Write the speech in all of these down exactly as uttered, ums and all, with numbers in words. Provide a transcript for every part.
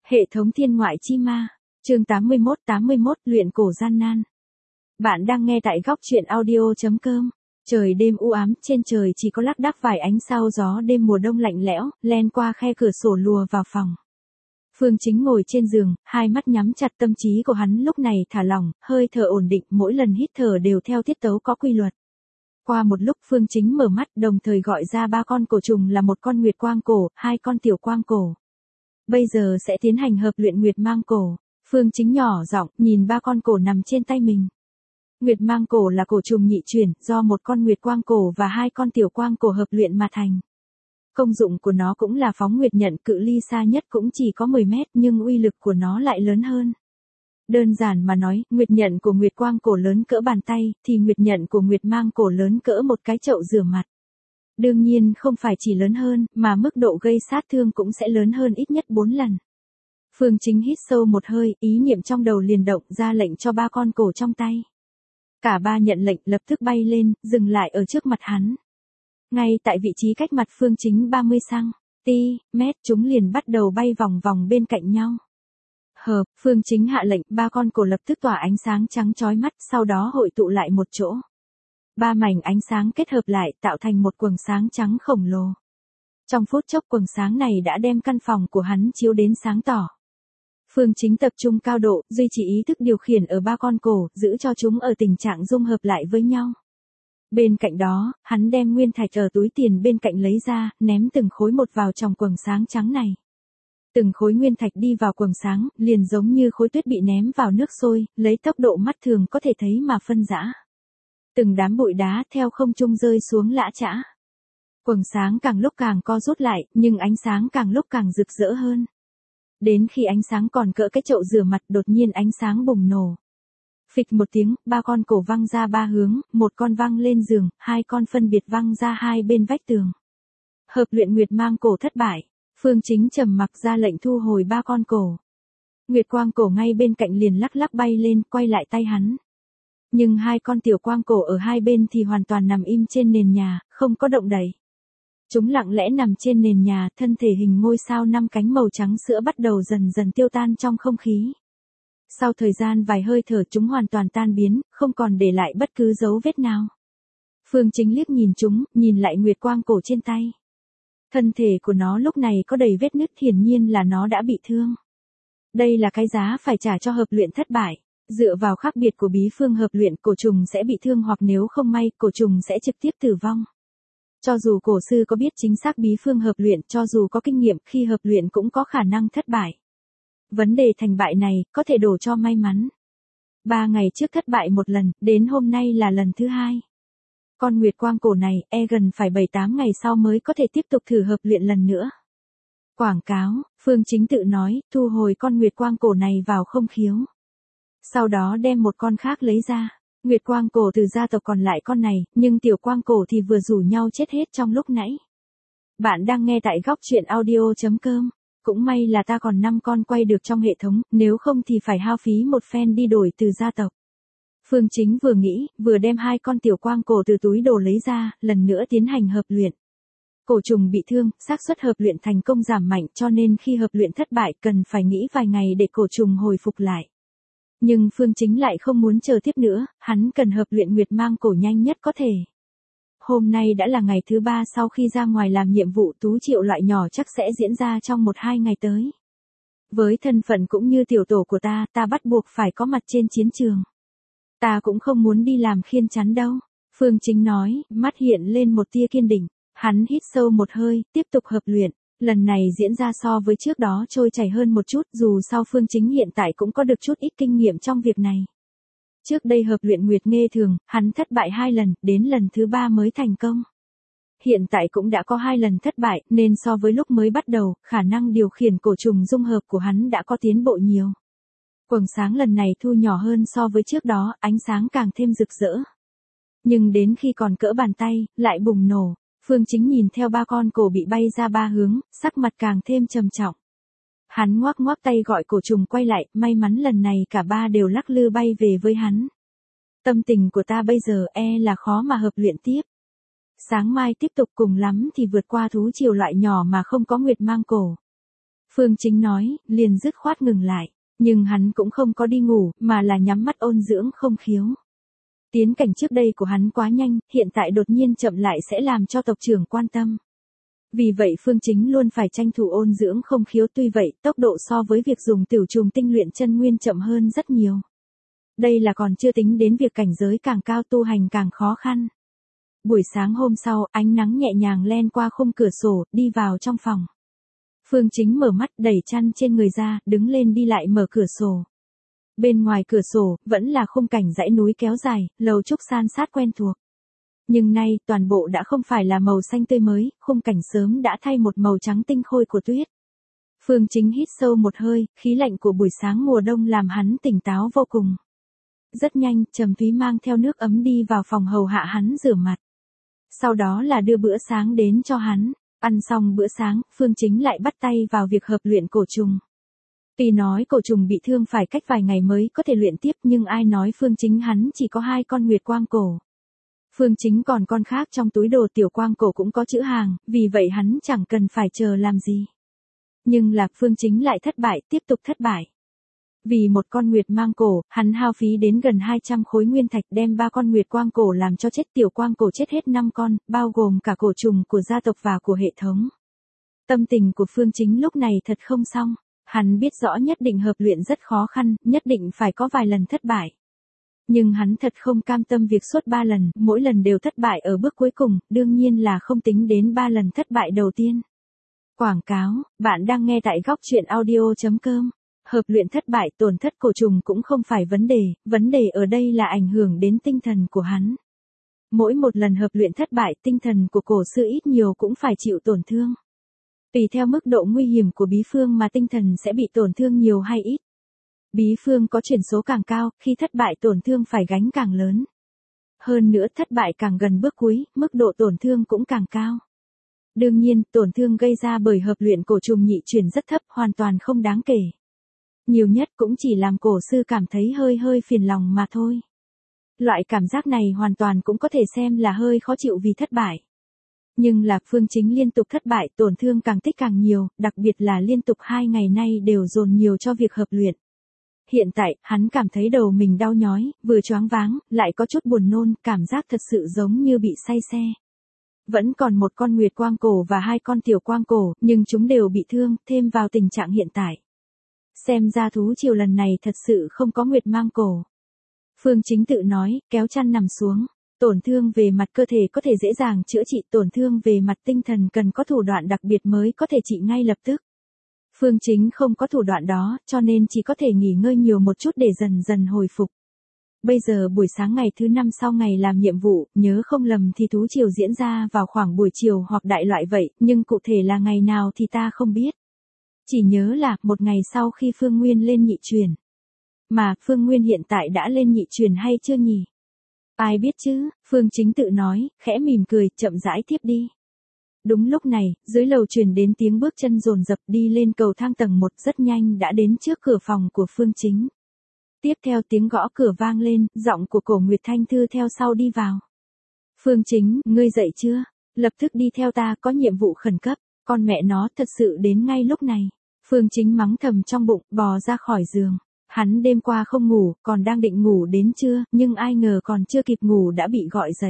Hệ thống thiên ngoại chi ma, chương tám mươi mốt tám mươi mốt luyện cổ gian nan. Bạn đang nghe tại góc truyện audio chấm com. Trời đêm u ám, trên trời chỉ có lác đác vài ánh sao, gió đêm mùa đông lạnh lẽo, len qua khe cửa sổ lùa vào phòng. Phương Chính ngồi trên giường, hai mắt nhắm chặt, tâm trí của hắn lúc này thả lỏng, hơi thở ổn định, mỗi lần hít thở đều theo tiết tấu có quy luật. Qua một lúc Phương Chính mở mắt, đồng thời gọi ra ba con cổ trùng là một con nguyệt quang cổ, hai con tiểu quang cổ. Bây giờ sẽ tiến hành hợp luyện nguyệt mang cổ. Phương Chính nhỏ giọng nhìn ba con cổ nằm trên tay mình. Nguyệt mang cổ là cổ trùng nhị chuyển, do một con nguyệt quang cổ và hai con tiểu quang cổ hợp luyện mà thành. Công dụng của nó cũng là phóng nguyệt nhận, cự ly xa nhất cũng chỉ có mười mét, nhưng uy lực của nó lại lớn hơn. Đơn giản mà nói, nguyệt nhận của nguyệt quang cổ lớn cỡ bàn tay, thì nguyệt nhận của nguyệt mang cổ lớn cỡ một cái chậu rửa mặt. Đương nhiên không phải chỉ lớn hơn, mà mức độ gây sát thương cũng sẽ lớn hơn ít nhất bốn lần. Phương Chính hít sâu một hơi, ý niệm trong đầu liền động ra lệnh cho ba con cổ trong tay. Cả ba nhận lệnh, lập tức bay lên, dừng lại ở trước mặt hắn. Ngay tại vị trí cách mặt Phương Chính ba mươi xăng-ti-mét, chúng liền bắt đầu bay vòng vòng bên cạnh nhau. Hợp, Phương Chính hạ lệnh, ba con cổ lập tức tỏa ánh sáng trắng chói mắt, sau đó hội tụ lại một chỗ. Ba mảnh ánh sáng kết hợp lại, tạo thành một quầng sáng trắng khổng lồ. Trong phút chốc quầng sáng này đã đem căn phòng của hắn chiếu đến sáng tỏ. Phương Chính tập trung cao độ, duy trì ý thức điều khiển ở ba con cổ, giữ cho chúng ở tình trạng dung hợp lại với nhau. Bên cạnh đó, hắn đem nguyên thạch ở túi tiền bên cạnh lấy ra, ném từng khối một vào trong quầng sáng trắng này. Từng khối nguyên thạch đi vào quầng sáng, liền giống như khối tuyết bị ném vào nước sôi, lấy tốc độ mắt thường có thể thấy mà phân rã. Từng đám bụi đá theo không trung rơi xuống lã chã. Quầng sáng càng lúc càng co rút lại, nhưng ánh sáng càng lúc càng rực rỡ hơn. Đến khi ánh sáng còn cỡ cái chậu rửa mặt, đột nhiên ánh sáng bùng nổ. Phịch một tiếng, ba con cổ văng ra ba hướng, một con văng lên giường, hai con phân biệt văng ra hai bên vách tường. Hợp luyện nguyệt mang cổ thất bại. Phương Chính trầm mặc ra lệnh thu hồi ba con cổ. Nguyệt quang cổ ngay bên cạnh liền lắc lắc bay lên, quay lại tay hắn. Nhưng hai con tiểu quang cổ ở hai bên thì hoàn toàn nằm im trên nền nhà, không có động đậy. Chúng lặng lẽ nằm trên nền nhà, thân thể hình ngôi sao năm cánh màu trắng sữa bắt đầu dần dần tiêu tan trong không khí. Sau thời gian vài hơi thở, chúng hoàn toàn tan biến, không còn để lại bất cứ dấu vết nào. Phương Chính liếc nhìn chúng, nhìn lại nguyệt quang cổ trên tay. Thân thể của nó lúc này có đầy vết nứt, hiển nhiên là nó đã bị thương. Đây là cái giá phải trả cho hợp luyện thất bại. Dựa vào khác biệt của bí phương hợp luyện, cổ trùng sẽ bị thương, hoặc nếu không may, cổ trùng sẽ trực tiếp tử vong. Cho dù cổ sư có biết chính xác bí phương hợp luyện, cho dù có kinh nghiệm, khi hợp luyện cũng có khả năng thất bại. Vấn đề thành bại này, có thể đổ cho may mắn. Ba ngày trước thất bại một lần, đến hôm nay là lần thứ hai. Con nguyệt quang cổ này, e gần phải bảy tám ngày sau mới có thể tiếp tục thử hợp luyện lần nữa. Quảng cáo, Phương Chính tự nói, thu hồi con nguyệt quang cổ này vào không khiếu. Sau đó đem một con khác lấy ra. Nguyệt quang cổ từ gia tộc còn lại con này, nhưng tiểu quang cổ thì vừa rủ nhau chết hết trong lúc nãy. Bạn đang nghe tại góc truyện audio chấm com. Cũng may là ta còn năm con quay được trong hệ thống, nếu không thì phải hao phí một phen đi đổi từ gia tộc. Phương Chính vừa nghĩ, vừa đem hai con tiểu quang cổ từ túi đồ lấy ra, lần nữa tiến hành hợp luyện. Cổ trùng bị thương, xác suất hợp luyện thành công giảm mạnh, cho nên khi hợp luyện thất bại cần phải nghĩ vài ngày để cổ trùng hồi phục lại. Nhưng Phương Chính lại không muốn chờ tiếp nữa, hắn cần hợp luyện nguyệt mang cổ nhanh nhất có thể. Hôm nay đã là ngày thứ ba sau khi ra ngoài làm nhiệm vụ, tú triệu loại nhỏ chắc sẽ diễn ra trong một hai ngày tới. Với thân phận cũng như tiểu tổ của ta, ta bắt buộc phải có mặt trên chiến trường. Ta cũng không muốn đi làm khiên chắn đâu. Phương Chính nói, mắt hiện lên một tia kiên định. Hắn hít sâu một hơi, tiếp tục hợp luyện. Lần này diễn ra so với trước đó trôi chảy hơn một chút, dù sao Phương Chính hiện tại cũng có được chút ít kinh nghiệm trong việc này. Trước đây hợp luyện nguyệt nghê thường, hắn thất bại hai lần, đến lần thứ ba mới thành công. Hiện tại cũng đã có hai lần thất bại, nên so với lúc mới bắt đầu, khả năng điều khiển cổ trùng dung hợp của hắn đã có tiến bộ nhiều. Quầng sáng lần này thu nhỏ hơn so với trước đó, ánh sáng càng thêm rực rỡ. Nhưng đến khi còn cỡ bàn tay, lại bùng nổ. Phương Chính nhìn theo ba con cổ bị bay ra ba hướng, sắc mặt càng thêm trầm trọng. Hắn ngoác ngoác tay gọi cổ trùng quay lại, may mắn lần này cả ba đều lắc lư bay về với hắn. Tâm tình của ta bây giờ e là khó mà hợp luyện tiếp. Sáng mai tiếp tục, cùng lắm thì vượt qua thú triều loại nhỏ mà không có nguyệt mang cổ. Phương Chính nói, liền dứt khoát ngừng lại. Nhưng hắn cũng không có đi ngủ, mà là nhắm mắt ôn dưỡng không khiếu. Tiến cảnh trước đây của hắn quá nhanh, hiện tại đột nhiên chậm lại sẽ làm cho tộc trưởng quan tâm. Vì vậy Phương Chính luôn phải tranh thủ ôn dưỡng không khiếu, tuy vậy tốc độ so với việc dùng tiểu trùng tinh luyện chân nguyên chậm hơn rất nhiều. Đây là còn chưa tính đến việc cảnh giới càng cao tu hành càng khó khăn. Buổi sáng hôm sau, ánh nắng nhẹ nhàng len qua khung cửa sổ, đi vào trong phòng. Phương Chính mở mắt đẩy chăn trên người ra, đứng lên đi lại mở cửa sổ. Bên ngoài cửa sổ, vẫn là khung cảnh dãy núi kéo dài, lầu trúc san sát quen thuộc. Nhưng nay, toàn bộ đã không phải là màu xanh tươi mới, khung cảnh sớm đã thay một màu trắng tinh khôi của tuyết. Phương Chính hít sâu một hơi, khí lạnh của buổi sáng mùa đông làm hắn tỉnh táo vô cùng. Rất nhanh, Trầm Thúy mang theo nước ấm đi vào phòng hầu hạ hắn rửa mặt. Sau đó là đưa bữa sáng đến cho hắn. Ăn xong bữa sáng, Phương Chính lại bắt tay vào việc hợp luyện cổ trùng. Tuy nói cổ trùng bị thương phải cách vài ngày mới có thể luyện tiếp, nhưng ai nói Phương Chính hắn chỉ có hai con nguyệt quang cổ. Phương Chính còn con khác trong túi đồ tiểu quang cổ cũng có chữ hàng, vì vậy hắn chẳng cần phải chờ làm gì. Nhưng là Phương Chính lại thất bại, tiếp tục thất bại. Vì một con nguyệt mang cổ, hắn hao phí đến gần hai trăm khối nguyên thạch đem ba con nguyệt quang cổ làm cho chết, tiểu quang cổ chết hết năm con, bao gồm cả cổ trùng của gia tộc và của hệ thống. Tâm tình của Phương Chính lúc này thật không xong, hắn biết rõ nhất định hợp luyện rất khó khăn, nhất định phải có vài lần thất bại. Nhưng hắn thật không cam tâm việc suốt ba lần, mỗi lần đều thất bại ở bước cuối cùng, đương nhiên là không tính đến ba lần thất bại đầu tiên. Quảng cáo, bạn đang nghe tại góc truyện audio chấm com. Hợp luyện thất bại, tổn thất cổ trùng cũng không phải vấn đề, vấn đề ở đây là ảnh hưởng đến tinh thần của hắn. Mỗi một lần hợp luyện thất bại, tinh thần của cổ sư ít nhiều cũng phải chịu tổn thương. Tùy theo mức độ nguy hiểm của bí phương mà tinh thần sẽ bị tổn thương nhiều hay ít. Bí phương có chuyển số càng cao, khi thất bại tổn thương phải gánh càng lớn. Hơn nữa thất bại càng gần bước cuối, mức độ tổn thương cũng càng cao. Đương nhiên, tổn thương gây ra bởi hợp luyện cổ trùng nhị chuyển rất thấp, hoàn toàn không đáng kể. Nhiều nhất cũng chỉ làm cổ sư cảm thấy hơi hơi phiền lòng mà thôi. Loại cảm giác này hoàn toàn cũng có thể xem là hơi khó chịu vì thất bại. Nhưng là Phương Chính liên tục thất bại, tổn thương càng tích càng nhiều, đặc biệt là liên tục hai ngày nay đều dồn nhiều cho việc hợp luyện. Hiện tại, hắn cảm thấy đầu mình đau nhói, vừa choáng váng, lại có chút buồn nôn, cảm giác thật sự giống như bị say xe. Vẫn còn một con nguyệt quang cổ và hai con tiểu quang cổ, nhưng chúng đều bị thương, thêm vào tình trạng hiện tại. Xem ra thú triều lần này thật sự không có nguyệt mang cổ. Phương Chính tự nói, kéo chăn nằm xuống. Tổn thương về mặt cơ thể có thể dễ dàng chữa trị, tổn thương về mặt tinh thần cần có thủ đoạn đặc biệt mới có thể trị ngay lập tức. Phương Chính không có thủ đoạn đó, cho nên chỉ có thể nghỉ ngơi nhiều một chút để dần dần hồi phục. Bây giờ buổi sáng ngày thứ năm sau ngày làm nhiệm vụ, nhớ không lầm thì thú triều diễn ra vào khoảng buổi chiều hoặc đại loại vậy, nhưng cụ thể là ngày nào thì ta không biết. Chỉ nhớ là, một ngày sau khi Phương Nguyên lên nhị truyền. Mà, Phương Nguyên hiện tại đã lên nhị truyền hay chưa nhỉ? Ai biết chứ, Phương Chính tự nói, khẽ mỉm cười, chậm rãi tiếp đi. Đúng lúc này, dưới lầu truyền đến tiếng bước chân dồn dập đi lên cầu thang tầng một, rất nhanh đã đến trước cửa phòng của Phương Chính. Tiếp theo tiếng gõ cửa vang lên, giọng của Cổ Nguyệt Thanh Thư theo sau đi vào. Phương Chính, ngươi dậy chưa? Lập tức đi theo ta, có nhiệm vụ khẩn cấp. Con mẹ nó thật sự đến ngay lúc này. Phương Chính mắng thầm trong bụng, bò ra khỏi giường. Hắn đêm qua không ngủ, còn đang định ngủ đến trưa, nhưng ai ngờ còn chưa kịp ngủ đã bị gọi dậy.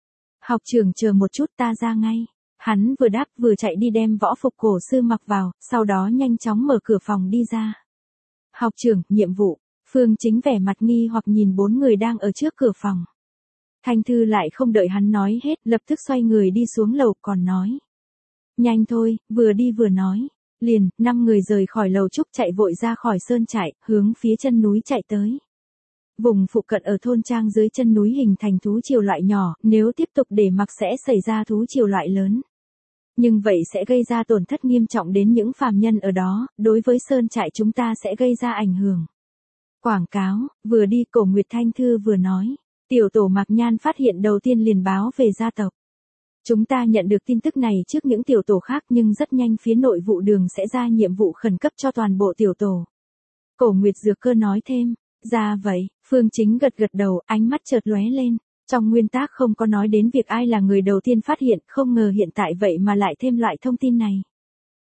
Học trưởng chờ một chút, ta ra ngay. Hắn vừa đáp vừa chạy đi đem võ phục cổ sư mặc vào, sau đó nhanh chóng mở cửa phòng đi ra. Học trưởng, nhiệm vụ. Phương Chính vẻ mặt nghi hoặc nhìn bốn người đang ở trước cửa phòng. Thanh Thư lại không đợi hắn nói hết, lập tức xoay người đi xuống lầu còn nói. Nhanh thôi, vừa đi vừa nói. Liền, năm người rời khỏi lầu trúc chạy vội ra khỏi sơn trại, hướng phía chân núi chạy tới. Vùng phụ cận ở thôn trang dưới chân núi hình thành thú triều loại nhỏ, nếu tiếp tục để mặc sẽ xảy ra thú triều loại lớn. Nhưng vậy sẽ gây ra tổn thất nghiêm trọng đến những phàm nhân ở đó, đối với sơn trại chúng ta sẽ gây ra ảnh hưởng. Quảng cáo, vừa đi Cổ Nguyệt Thanh Thư vừa nói. Tiểu tổ Mạc Nhan phát hiện đầu tiên liền báo về gia tộc. Chúng ta nhận được tin tức này trước những tiểu tổ khác nhưng rất nhanh phía nội vụ đường sẽ ra nhiệm vụ khẩn cấp cho toàn bộ tiểu tổ. Cổ Nguyệt Dược Cơ nói thêm, ra vậy, Phương Chính gật gật đầu, ánh mắt chợt lóe lên. Trong nguyên tắc không có nói đến việc ai là người đầu tiên phát hiện, không ngờ hiện tại vậy mà lại thêm loại thông tin này.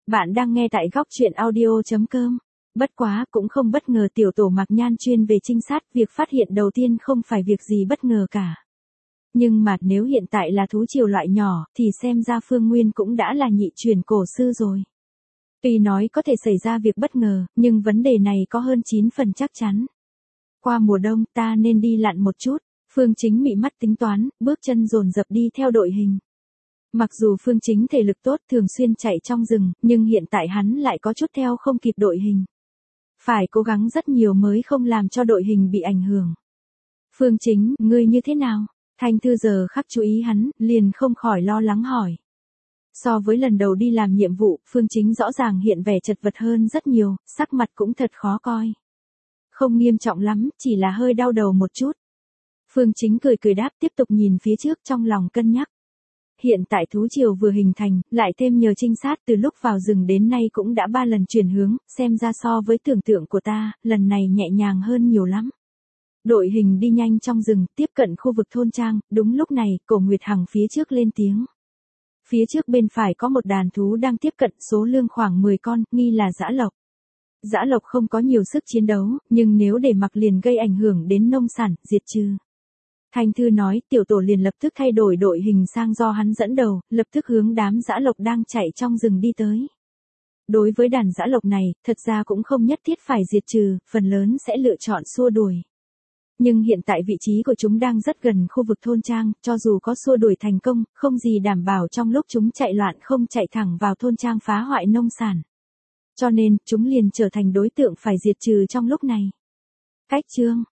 Bạn đang nghe tại góc chuyện audio chấm com. Bất quá cũng không bất ngờ tiểu tổ Mạc Nhan chuyên về trinh sát, việc phát hiện đầu tiên không phải việc gì bất ngờ cả. Nhưng mà nếu hiện tại là thú triều loại nhỏ, thì xem ra Phương Nguyên cũng đã là nhị truyền cổ sư rồi. Tuy nói có thể xảy ra việc bất ngờ, nhưng vấn đề này có hơn chín phần chắc chắn. Qua mùa đông ta nên đi lặn một chút, Phương Chính mị mắt tính toán, bước chân dồn dập đi theo đội hình. Mặc dù Phương Chính thể lực tốt thường xuyên chạy trong rừng, nhưng hiện tại hắn lại có chút theo không kịp đội hình. Phải cố gắng rất nhiều mới không làm cho đội hình bị ảnh hưởng. Phương Chính, ngươi như thế nào? Thanh Thư giờ khắc chú ý hắn, liền không khỏi lo lắng hỏi. So với lần đầu đi làm nhiệm vụ, Phương Chính rõ ràng hiện vẻ chật vật hơn rất nhiều, sắc mặt cũng thật khó coi. Không nghiêm trọng lắm, chỉ là hơi đau đầu một chút. Phương Chính cười cười đáp, tiếp tục nhìn phía trước trong lòng cân nhắc. Hiện tại thú triều vừa hình thành, lại thêm nhờ trinh sát từ lúc vào rừng đến nay cũng đã ba lần chuyển hướng, xem ra so với tưởng tượng của ta, lần này nhẹ nhàng hơn nhiều lắm. Đội hình đi nhanh trong rừng, tiếp cận khu vực thôn trang, đúng lúc này, Cổ Nguyệt Hằng phía trước lên tiếng. Phía trước bên phải có một đàn thú đang tiếp cận, số lượng khoảng mười con, nghi là dã lộc. Dã lộc không có nhiều sức chiến đấu, nhưng nếu để mặc liền gây ảnh hưởng đến nông sản, diệt trừ. Thanh Thư nói, tiểu tổ liền lập tức thay đổi đội hình sang do hắn dẫn đầu, lập tức hướng đám dã lộc đang chạy trong rừng đi tới. Đối với đàn dã lộc này, thật ra cũng không nhất thiết phải diệt trừ, phần lớn sẽ lựa chọn xua đuổi. Nhưng hiện tại vị trí của chúng đang rất gần khu vực thôn trang, cho dù có xua đuổi thành công, không gì đảm bảo trong lúc chúng chạy loạn không chạy thẳng vào thôn trang phá hoại nông sản. Cho nên, chúng liền trở thành đối tượng phải diệt trừ trong lúc này. Cách chương